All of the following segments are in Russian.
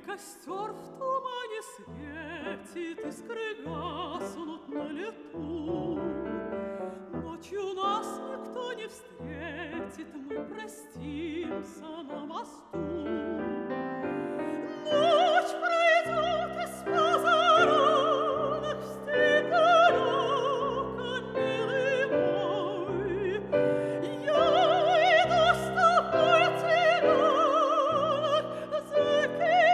костер в тумане светит, искры гаснут на лету. Ночью нас никто не встретит, мы простимся на мосту. Ночь пройдет из позаранок в степь далеко, милый мой. Я иду с тобой, теленок, за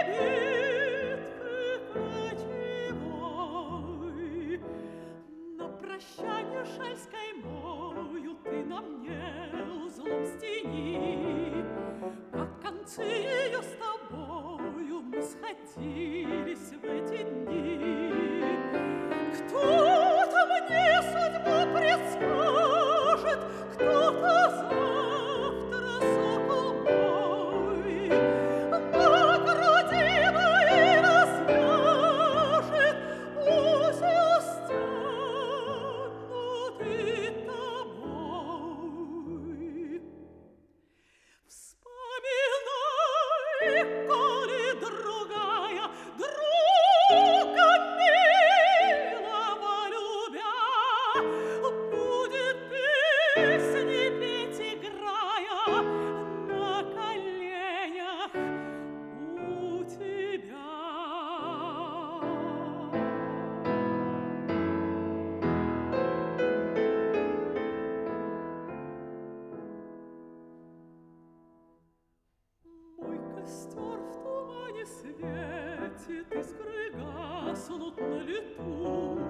кибиткой кочевой. На прощанье шальской мою ты на мне узлом стяни, как концы ее с тобою мы сходились в эти дни. Кто-то мне судьбу предскажет, кто-то завтра, сокол мой, на груди моей развяжет узел стянутый тобой. Вспоминай, коли другая, друга милого любя, будет песни петь, играя на коленях у тебя. Мой костер в тумане светит, искры гаснут на лету.